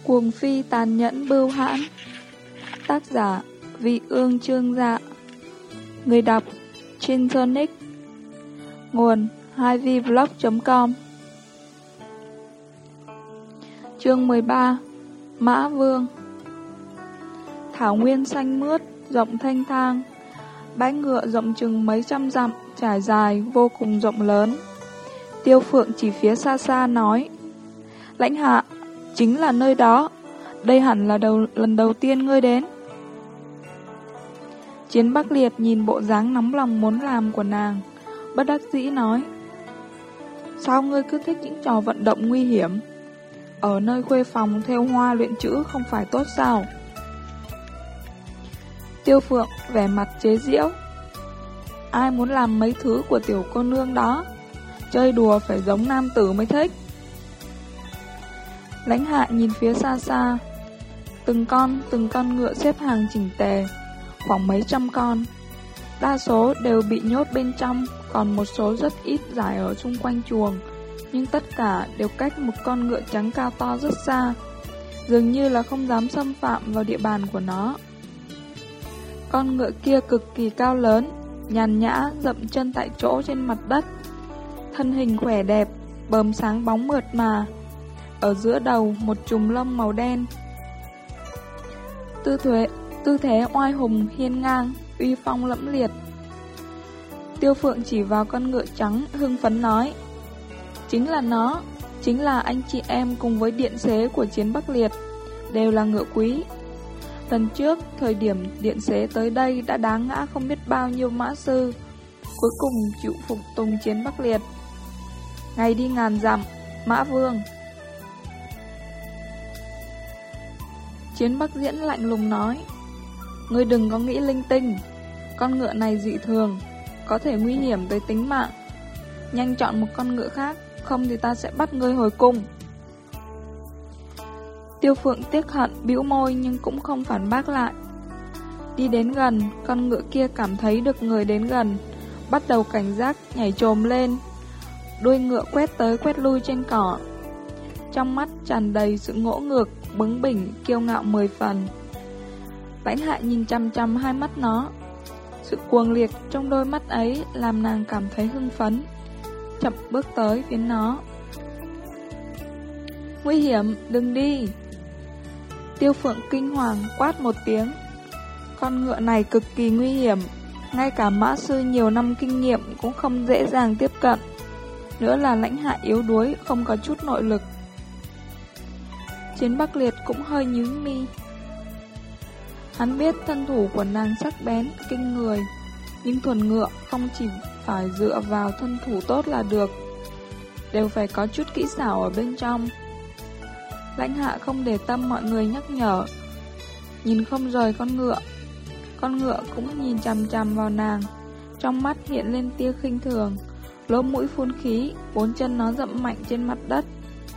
Cuồng phi tàn nhẫn bưu hãn. Tác giả Vị Ương Chương Dạ. Người đọc Chinsonic. Nguồn 2vblog.com. Chương 13. Mã Vương. Thảo nguyên xanh mướt, rộng thanh thang. Bãi ngựa rộng chừng mấy trăm dặm, trải dài, vô cùng rộng lớn. Tiêu Phượng chỉ phía xa xa nói: Lãnh hạ, chính là nơi đó. Đây hẳn là lần đầu tiên ngươi đến. Chiến Bắc Liệt nhìn bộ dáng nóng lòng muốn làm của nàng, bất đắc dĩ nói: Sao ngươi cứ thích những trò vận động nguy hiểm? Ở nơi khuê phòng thêu hoa luyện chữ không phải tốt sao? Tiêu Phượng vẻ mặt chế giễu: Ai muốn làm mấy thứ của tiểu cô nương đó? Chơi đùa phải giống nam tử mới thích. Lãnh hạ nhìn phía xa xa, từng con ngựa xếp hàng chỉnh tề, khoảng mấy trăm con. Đa số đều bị nhốt bên trong, còn một số rất ít rải ở xung quanh chuồng, nhưng tất cả đều cách một con ngựa trắng cao to rất xa, dường như là không dám xâm phạm vào địa bàn của nó. Con ngựa kia cực kỳ cao lớn, nhàn nhã dậm chân tại chỗ trên mặt đất, thân hình khỏe đẹp, bờm sáng bóng mượt mà. Ở giữa đầu một chùm lông màu đen, tư thế oai hùng hiên ngang, uy phong lẫm liệt. Tiêu Phượng chỉ vào con ngựa trắng, hưng phấn nói: Chính là nó, chính là anh chị em cùng với điện xế của Chiến Bắc Liệt, đều là ngựa quý. Lần trước, thời điểm điện xế tới đây đã đá ngã không biết bao nhiêu mã sư, cuối cùng chịu phục tùng Chiến Bắc Liệt. Ngày đi ngàn dặm, Mã Vương. Chiến Bắc Diễn lạnh lùng nói: Ngươi đừng có nghĩ linh tinh, con ngựa này dị thường, có thể nguy hiểm tới tính mạng. Nhanh chọn một con ngựa khác, không thì ta sẽ bắt ngươi hồi cung. Tiêu Phượng tiếc hận bĩu môi nhưng cũng không phản bác lại. Đi đến gần, con ngựa kia cảm thấy được người đến gần, bắt đầu cảnh giác nhảy chồm lên, đuôi ngựa quét tới quét lui trên cỏ. Trong mắt tràn đầy sự ngỗ ngược, bướng bỉnh, kiêu ngạo 10 phần. Lãnh hạ nhìn chăm chăm hai mắt nó, sự cuồng liệt trong đôi mắt ấy làm nàng cảm thấy hưng phấn, chậm bước tới phía nó. Nguy hiểm, đừng đi. Tiêu Phượng kinh hoàng quát một tiếng. Con ngựa này cực kỳ nguy hiểm, ngay cả mã sư nhiều năm kinh nghiệm cũng không dễ dàng tiếp cận. Nữa là lãnh hạ yếu đuối, không có chút nội lực. Chiến Bắc Liệt cũng hơi nhướng mi. Hắn biết thân thủ của nàng sắc bén, kinh người, nhưng thuần ngựa không chỉ phải dựa vào thân thủ tốt là được, đều phải có chút kỹ xảo ở bên trong. Lãnh hạ không để tâm mọi người nhắc nhở, nhìn không rời con ngựa cũng nhìn chằm chằm vào nàng, trong mắt hiện lên tia khinh thường, lỗ mũi phun khí, bốn chân nó dậm mạnh trên mặt đất.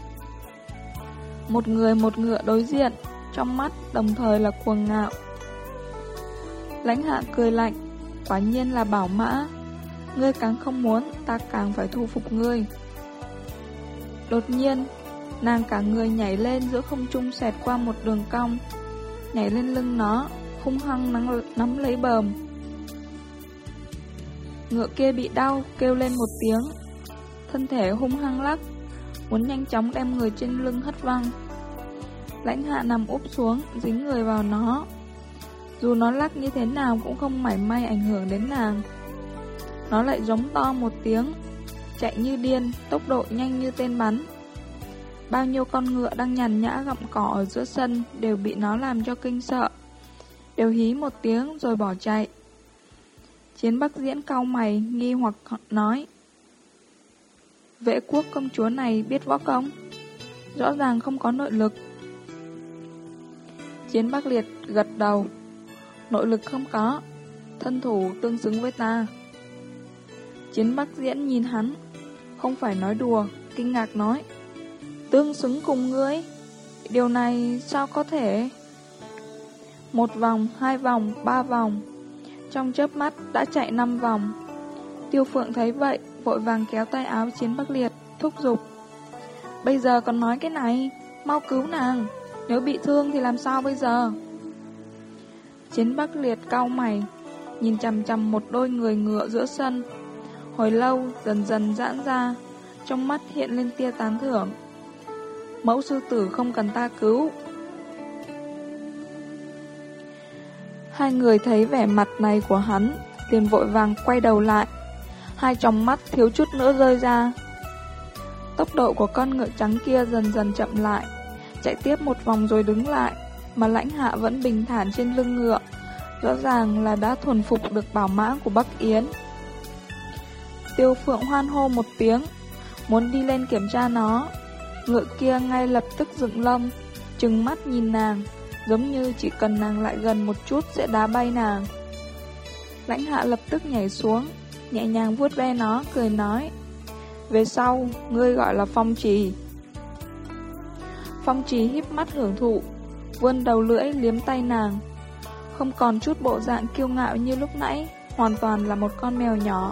Một người một ngựa đối diện, trong mắt đồng thời là cuồng ngạo. Lãnh hạ cười lạnh, quả nhiên là bảo mã, ngươi càng không muốn, ta càng phải thu phục ngươi. Đột nhiên, nàng cả người nhảy lên giữa không trung, xẹt qua một đường cong, nhảy lên lưng nó, hung hăng nắm lấy bờm. Ngựa kia bị đau, kêu lên một tiếng, thân thể hung hăng lắc, muốn nhanh chóng đem người trên lưng hất văng. Lãnh hạ nằm úp xuống, dính người vào nó. Dù nó lắc như thế nào cũng không mảy may ảnh hưởng đến nàng. Nó lại giống to một tiếng, chạy như điên, tốc độ nhanh như tên bắn. Bao nhiêu con ngựa đang nhàn nhã gặm cỏ ở giữa sân đều bị nó làm cho kinh sợ, đều hí một tiếng rồi bỏ chạy. Chiến Bắc Diễn cau mày, nghi hoặc nói: Vệ quốc công chúa này biết võ công, rõ ràng không có nội lực. Chiến Bắc Liệt gật đầu: Nội lực không có, thân thủ tương xứng với ta. Chiến Bắc Diễn nhìn hắn, không phải nói đùa, kinh ngạc nói: Tương xứng cùng ngươi? Điều này sao có thể? Một vòng, hai vòng, ba vòng, trong chớp mắt đã chạy 5 vòng. Tiêu Phượng thấy vậy, vội vàng kéo tay áo Chiến Bắc Liệt, thúc giục: Bây giờ còn nói cái này, mau cứu nàng. Nếu bị thương thì làm sao bây giờ? Chiến Bắc Liệt cau mày, nhìn chằm chằm một đôi người ngựa giữa sân. Hồi lâu dần dần giãn ra, trong mắt hiện lên tia tán thưởng. Mẫu sư tử không cần ta cứu. Hai người thấy vẻ mặt này của hắn, liền vội vàng quay đầu lại. Hai tròng mắt thiếu chút nữa rơi ra. Tốc độ của con ngựa trắng kia dần dần chậm lại, chạy tiếp một vòng rồi đứng lại, mà Lãnh Hạ vẫn bình thản trên lưng ngựa, rõ ràng là đã thuần phục được bảo mã của Bắc Yến. Tiêu Phượng hoan hô một tiếng, muốn đi lên kiểm tra nó. Ngựa kia ngay lập tức dựng lông, trừng mắt nhìn nàng, giống như chỉ cần nàng lại gần một chút sẽ đá bay nàng. Lãnh Hạ lập tức nhảy xuống, nhẹ nhàng vuốt ve nó, cười nói: về sau, ngươi gọi là Phong Trì. Phong Trì híp mắt hưởng thụ, vươn đầu lưỡi liếm tay nàng, không còn chút bộ dạng kiêu ngạo như lúc nãy, hoàn toàn là một con mèo nhỏ.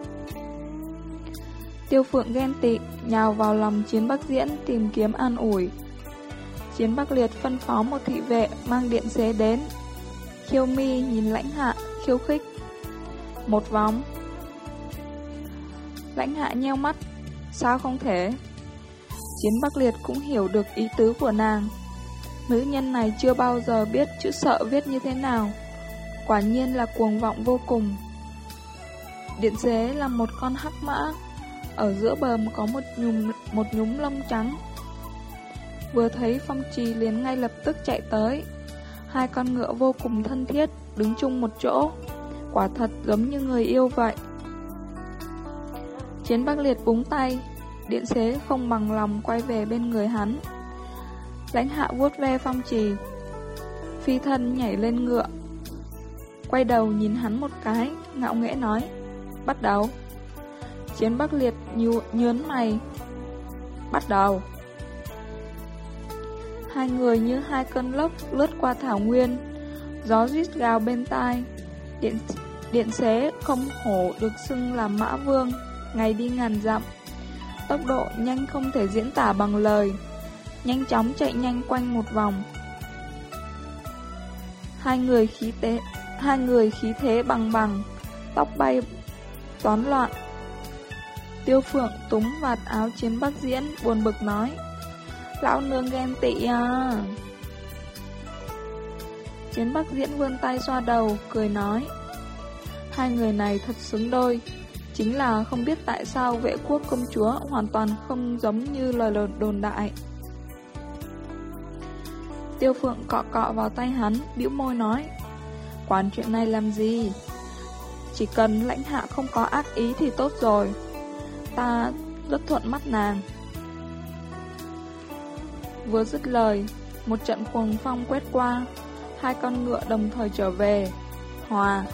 Tiêu Phượng ghen tị, nhào vào lòng Chiến Bắc Diễn tìm kiếm an ủi. Chiến Bắc Liệt phân phó một thị vệ mang điện xế đến. Khiêu Mi nhìn Lãnh Hạ, khiêu khích: một vòng. Lãnh Hạ nheo mắt: sao không thể? Chiến Bắc Liệt cũng hiểu được ý tứ của nàng. Nữ nhân này chưa bao giờ biết chữ sợ viết như thế nào, quả nhiên là cuồng vọng vô cùng. Điện xế là một con hắc mã, ở giữa bờm có một nhúm lông trắng. Vừa thấy Phong Trì liền ngay lập tức chạy tới. Hai con ngựa vô cùng thân thiết, đứng chung một chỗ, quả thật giống như người yêu vậy. Chiến Bắc Liệt búng tay, điện xế không bằng lòng quay về bên người hắn. Lãnh Hạ vuốt ve Phong Trì, phi thân nhảy lên ngựa, quay đầu nhìn hắn một cái, ngạo nghễ nói: bắt đầu. Chiến Bắc Liệt nhớn mày: bắt đầu. Hai người như hai cơn lốc lướt qua thảo nguyên, gió rít gào bên tai. Điện xế không hổ được xưng là mã vương, ngày đi ngàn dặm, tốc độ nhanh không thể diễn tả bằng lời, nhanh chóng chạy nhanh quanh một vòng. Hai người khí thế bằng bằng, tóc bay toán loạn. Tiêu Phượng túm vạt áo Chiến Bắc Diễn, buồn bực nói: lão nương ghen tị à. Chiến Bắc Diễn vươn tay xoa đầu, cười nói: hai người này thật xứng đôi, chính là không biết tại sao Vệ Quốc công chúa hoàn toàn không giống như lời đồn đại. Tiêu Phượng cọ cọ vào tay hắn, bĩu môi nói: quản chuyện này làm gì, chỉ cần Lãnh Hạ không có ác ý thì tốt rồi, ta rất thuận mắt nàng. Vừa dứt lời, một trận cuồng phong quét qua, hai con ngựa đồng thời trở về, hòa.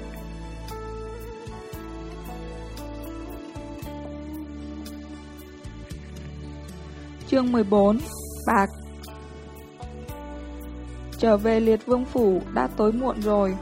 Chương 14: Bạc. Trở về Liệt Vương phủ đã tối muộn rồi.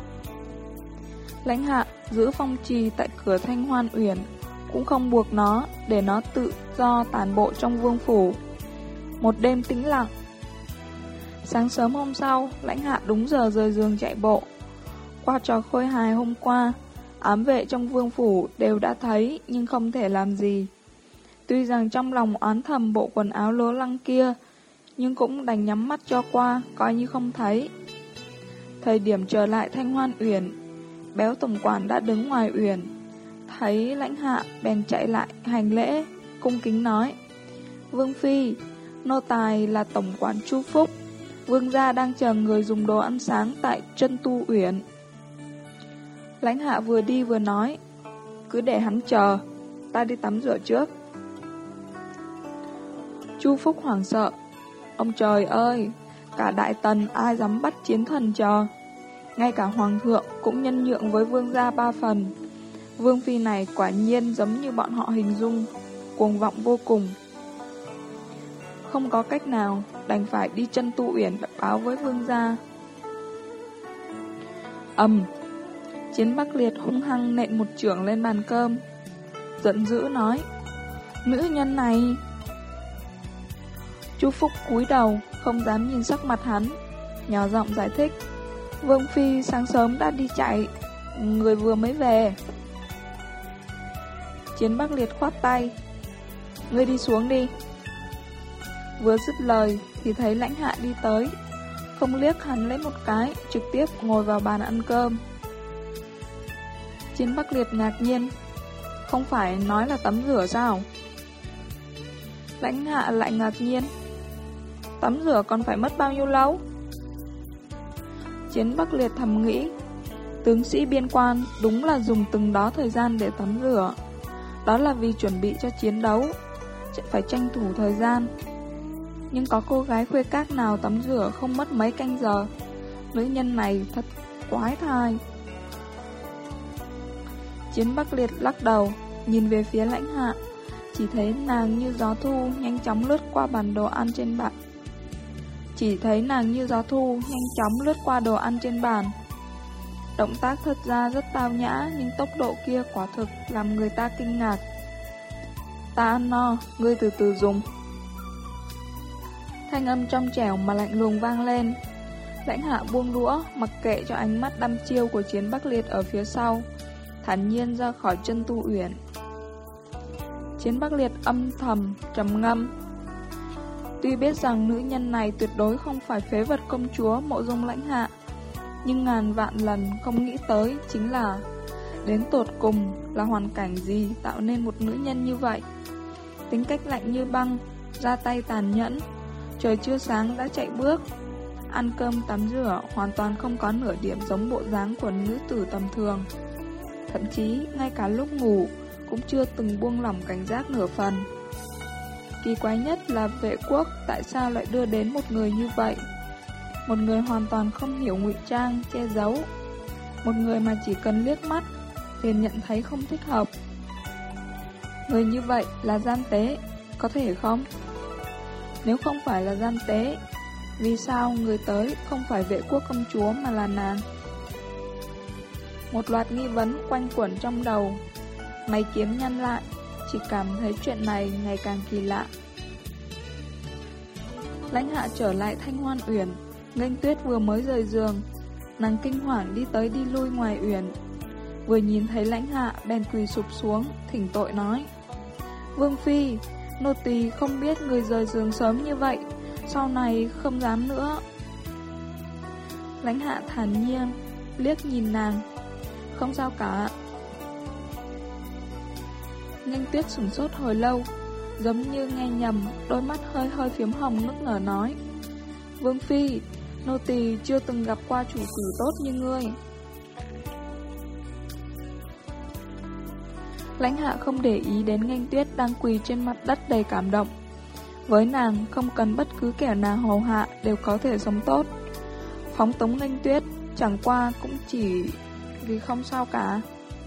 Lãnh Hạ giữ Phong Trì tại cửa Thanh Hoan Uyển, cũng không buộc nó, để nó tự do tản bộ trong vương phủ. Một đêm tĩnh lặng. Sáng sớm hôm sau, Lãnh Hạ đúng giờ rời giường chạy bộ. Qua trò khôi hài hôm qua, ám vệ trong vương phủ đều đã thấy nhưng không thể làm gì. Tuy rằng trong lòng oán thầm bộ quần áo lố lăng kia, nhưng cũng đành nhắm mắt cho qua, coi như không thấy. Thời điểm trở lại Thanh Hoan Uyển, Béo tổng quản đã đứng ngoài uyển, thấy Lãnh Hạ bèn chạy lại hành lễ, cung kính nói: Vương Phi, nô tài là tổng quản Chu Phúc, vương gia đang chờ người dùng đồ ăn sáng tại Chân Tu Uyển. Lãnh Hạ vừa đi vừa nói: cứ để hắn chờ, ta đi tắm rửa trước. Chu Phúc hoảng sợ: ông trời ơi, cả đại tần ai dám bắt chiến thần chờ. Ngay cả hoàng thượng cũng nhân nhượng với vương gia 3 phần. Vương phi này quả nhiên giống như bọn họ hình dung, cuồng vọng vô cùng. Không có cách nào, đành phải đi Chân Tu Uyển báo với vương gia. Chiến Bắc Liệt hung hăng nện một chưởng lên bàn cơm, giận dữ nói: nữ nhân này. Chu Phúc cúi đầu, không dám nhìn sắc mặt hắn, nhỏ giọng giải thích. Vương Phi sáng sớm đã đi chạy, người vừa mới về. Chiến Bắc Liệt khoát tay. Ngươi đi xuống đi. Vừa dứt lời thì thấy Lãnh Hạ đi tới, không liếc hắn lấy một cái, trực tiếp ngồi vào bàn ăn cơm. Chiến Bắc Liệt ngạc nhiên. Không phải nói là tắm rửa sao? Lãnh Hạ lại ngạc nhiên. Tắm rửa còn phải mất bao nhiêu lâu? Chiến Bắc Liệt thầm nghĩ, tướng sĩ biên quan đúng là dùng từng đó thời gian để tắm rửa. Đó là vì chuẩn bị cho chiến đấu, phải tranh thủ thời gian. Nhưng có cô gái khuê các nào tắm rửa không mất mấy canh giờ? Nữ nhân này thật quái thai. Chiến Bắc Liệt lắc đầu, nhìn về phía Lãnh Hạ, chỉ thấy nàng như gió thu nhanh chóng lướt qua bàn đồ ăn trên bàn. Đồ ăn trên bàn. Động tác thật ra rất tao nhã, nhưng tốc độ kia quả thực làm người ta kinh ngạc. Ta ăn no, ngươi từ từ dùng. Thanh âm trong trẻo mà lạnh lùng vang lên. Lãnh Hạ buông đũa, mặc kệ cho ánh mắt đăm chiêu của Chiến Bắc Liệt ở phía sau, thản nhiên ra khỏi chân tu uyển. Chiến Bắc Liệt âm thầm trầm ngâm. Tuy biết rằng nữ nhân này tuyệt đối không phải phế vật công chúa Mộ Dung Lãnh Hạ, nhưng ngàn vạn lần không nghĩ tới chính là đến tột cùng là hoàn cảnh gì tạo nên một nữ nhân như vậy. Tính cách lạnh như băng, ra tay tàn nhẫn, trời chưa sáng đã chạy bước, ăn cơm tắm rửa hoàn toàn không có nửa điểm giống bộ dáng của nữ tử tầm thường. Thậm chí ngay cả lúc ngủ cũng chưa từng buông lỏng cảnh giác nửa phần. Kỳ quái nhất là vệ quốc tại sao lại đưa đến một người như vậy. Một người hoàn toàn không hiểu ngụy trang, che giấu. Một người mà chỉ cần liếc mắt liền nhận thấy không thích hợp. Người như vậy là gian tế, có thể không? Nếu không phải là gian tế, vì sao người tới không phải vệ quốc công chúa mà là nàng? Một loạt nghi vấn quanh quẩn trong đầu. Mày kiếm nhăn lại, chỉ cảm thấy chuyện này ngày càng kỳ lạ. Lãnh Hạ trở lại Thanh Hoan Uyển. Nghênh Tuyết vừa mới rời giường, nàng kinh hoàng đi tới đi lui ngoài uyển. Vừa nhìn thấy Lãnh Hạ bèn quỳ sụp xuống, thỉnh tội nói: Vương Phi, nô tỳ không biết người rời giường sớm như vậy, sau này không dám nữa. Lãnh Hạ thản nhiên liếc nhìn nàng: Không sao cả. Nghênh Tuyết sửng sốt hồi lâu, giống như nghe nhầm, đôi mắt hơi hơi phiếm hồng nức nở nói: Vương Phi, nô tỳ chưa từng gặp qua chủ tử tốt như ngươi. Lãnh Hạ không để ý đến Nghênh Tuyết đang quỳ trên mặt đất đầy cảm động. Với nàng, không cần bất cứ kẻ nào hầu hạ đều có thể sống tốt. Phóng tống Nghênh Tuyết chẳng qua cũng chỉ vì không sao cả.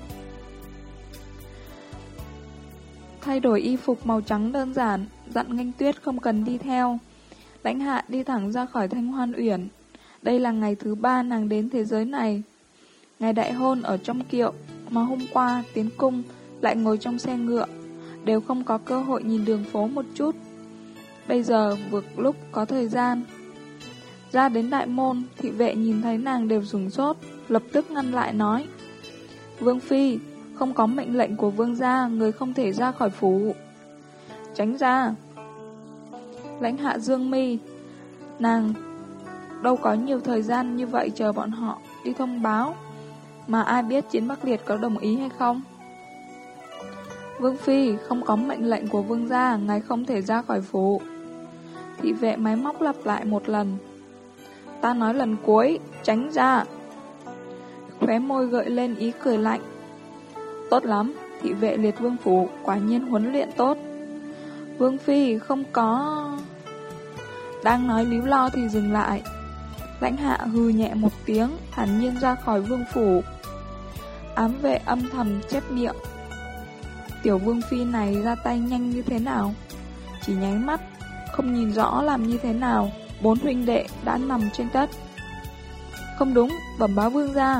Thay đổi y phục màu trắng đơn giản, dặn Nghênh Tuyết không cần đi theo. Lãnh Hạ đi thẳng ra khỏi Thanh Hoan Uyển. Đây là ngày thứ 3 nàng đến thế giới này. Ngày đại hôn ở trong kiệu, mà hôm qua tiến cung lại ngồi trong xe ngựa, đều không có cơ hội nhìn đường phố một chút. Bây giờ vừa lúc có thời gian. Ra đến đại môn, thị vệ nhìn thấy nàng đều sửng sốt, lập tức ngăn lại nói: Vương Phi, không có mệnh lệnh của vương gia, người không thể ra khỏi phủ. Tránh ra. Lãnh Hạ dương mi, nàng đâu có nhiều thời gian như vậy chờ bọn họ đi thông báo, mà ai biết Chiến Bắc Liệt có đồng ý hay không. Vương Phi, không có mệnh lệnh của vương gia, ngài không thể ra khỏi phủ. Thị vệ máy móc lặp lại một lần. Ta nói lần cuối, tránh ra. Khóe môi gợi lên ý cười lạnh. Tốt lắm, thị vệ Liệt Vương phủ quả nhiên huấn luyện tốt. Vương Phi không có... Đang nói líu lo thì dừng lại. Lãnh Hạ hừ nhẹ một tiếng, thản nhiên ra khỏi vương phủ. Ám vệ âm thầm chép miệng. Tiểu Vương Phi này ra tay nhanh như thế nào? Chỉ nháy mắt, không nhìn rõ làm như thế nào, 4 huynh đệ đã nằm trên đất. Không đúng, bẩm báo vương gia.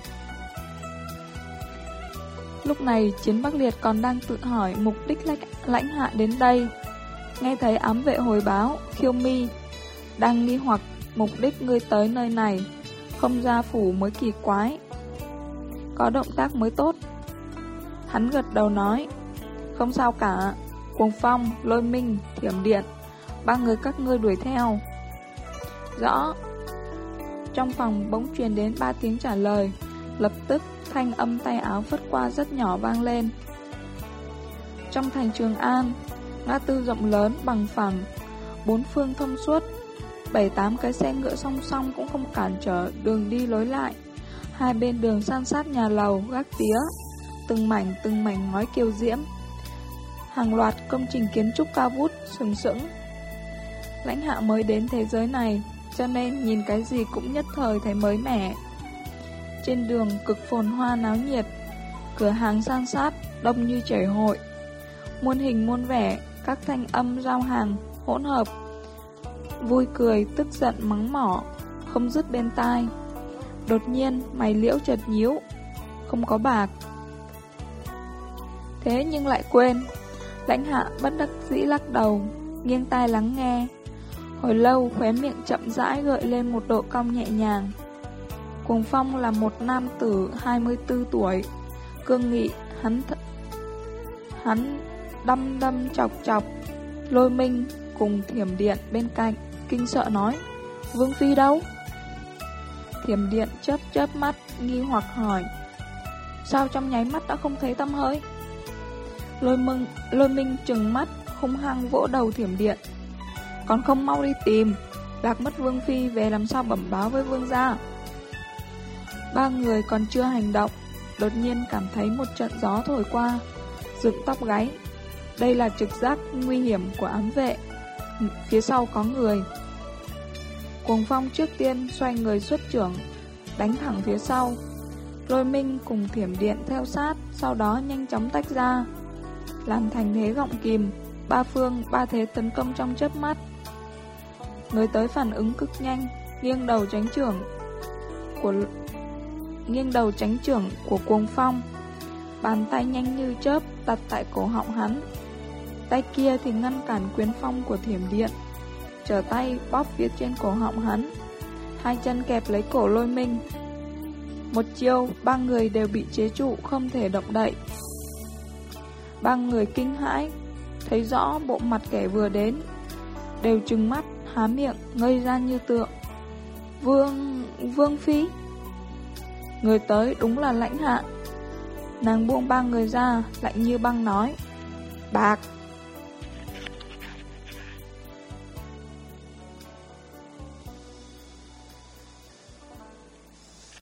Lúc này Chiến Bắc Liệt còn đang tự hỏi mục đích Lãnh Hạ đến đây. Nghe thấy ám vệ hồi báo, khiêu mi. đang nghi hoặc mục đích ngươi tới nơi này, không ra phủ mới kỳ quái. Có động tác mới tốt. Hắn gật đầu nói, không sao cả, Cuồng Phong, Lôi Minh, Thiểm Điện, ba người các ngươi đuổi theo. Rõ. Trong phòng bỗng truyền đến 3 tiếng trả lời, lập tức thanh âm tay áo phất qua rất nhỏ vang lên. Trong thành Trường An, ngã tư rộng lớn bằng phẳng, 4 phương thông suốt, 7-8 cái xe ngựa song song cũng không cản trở đường đi lối lại. Hai bên đường san sát nhà lầu, gác tía, từng mảnh ngói kiều diễm, hàng loạt công trình kiến trúc cao vút sừng sững. Lãnh Hạ mới đến thế giới này, cho nên nhìn cái gì cũng nhất thời thấy mới mẻ. Trên đường cực phồn hoa náo nhiệt, cửa hàng san sát, đông như chảy hội, muôn hình muôn vẻ, các thanh âm giao hàng hỗn hợp, vui cười, tức giận, mắng mỏ, không dứt bên tai. Đột nhiên, mày liễu chợt nhíu, không có bạc. Thế nhưng lại quên. Lãnh Hạ bất đắc dĩ lắc đầu, nghiêng tai lắng nghe. Hồi lâu, khóe miệng chậm rãi gợi lên một độ cong nhẹ nhàng. Cuồng Phong là một nam tử 24 tuổi, cương nghị, hắn đăm chọc. Lôi Minh cùng Thiểm Điện bên cạnh, kinh sợ nói, Vương Phi đâu? Thiểm Điện chớp mắt, nghi hoặc hỏi, sao trong nháy mắt đã không thấy tăm hơi? Lôi Minh trừng mắt, hung hăng vỗ đầu Thiểm Điện, còn không mau đi tìm, lạc mất Vương Phi về làm sao bẩm báo với Vương gia? Ba người còn chưa hành động, đột nhiên cảm thấy một trận gió thổi qua, dựng tóc gáy. Đây là trực giác nguy hiểm của ám vệ. Phía sau có người. Cuồng Phong trước tiên xoay người xuất chưởng, đánh thẳng phía sau. Lôi Minh cùng Thiểm Điện theo sát, sau đó nhanh chóng tách ra, làm thành thế gọng kìm, ba phương ba thế tấn công trong chớp mắt. Người tới phản ứng cực nhanh, nghiêng đầu tránh chưởng của Cuồng Phong. Bàn tay nhanh như chớp đặt tại cổ họng hắn, tay kia thì ngăn cản quyền phong của Thiểm Điện, trở tay bóp phía trên cổ họng hắn, hai chân kẹp lấy cổ Lôi Minh. Một chiêu, ba người đều bị chế trụ, không thể động đậy. Ba người kinh hãi, thấy rõ bộ mặt kẻ vừa đến, đều trừng mắt, há miệng, ngây ra như tượng. Vương Phi. Người tới đúng là Lãnh Hạ. Nàng buông ba người ra, lạnh như băng nói, bạc.